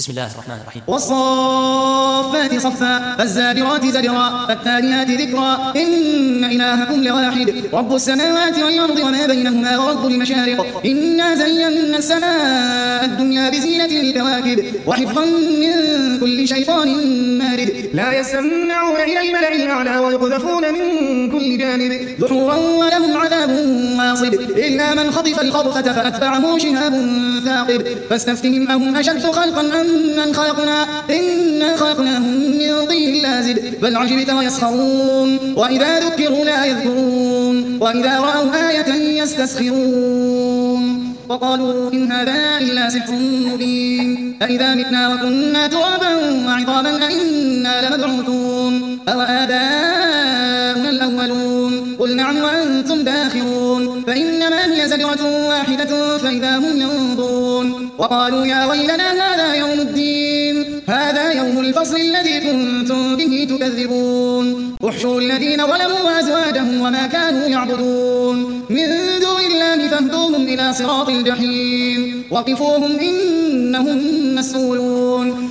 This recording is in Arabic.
بسم الله الرحمن الرحيم. والصافات صفا فالزاجرات زجرا فالتاليات ذكرا إن إلهكم لواحد رب السماوات والأرض وما بينهما ورب المشارق إنا زينا السماء الدنيا بزينة الكواكب وحفظا من كل شيطان مارد لا يسمعون إلى الملأ الأعلى ويقذفون من كل جانب دحورا ولهم عذاب واصب إلا من خطف الخطفة فأتبعه شهاب ثاقب فاستفتهم أهم أشد خلقا أم من خلقنا إنا خلقناهم من طين لازب بل عجبت ويسخرون وإذا ذكروا لا يذكرون وإذا رأوا آية يستسخرون وقالوا إن هذا إلا سحر مبين أإذا متنا وكنا ترابا وعظاما أإنا لمبعوثون أو آباؤنا الأولون قل نعم وأنتم داخرون فإنما هي زجرة واحدة فإذا هم ينظرون وقالوا يا ويلنا هذا يوم الدين هذا يوم الفصل الذي كنتم به تكذبون احشروا الذين ظلموا وأزواجهم وما كانوا يعبدون من دون الله فاهدوهم إلى صراط الجحيم وقفوهم إنهم مسؤولون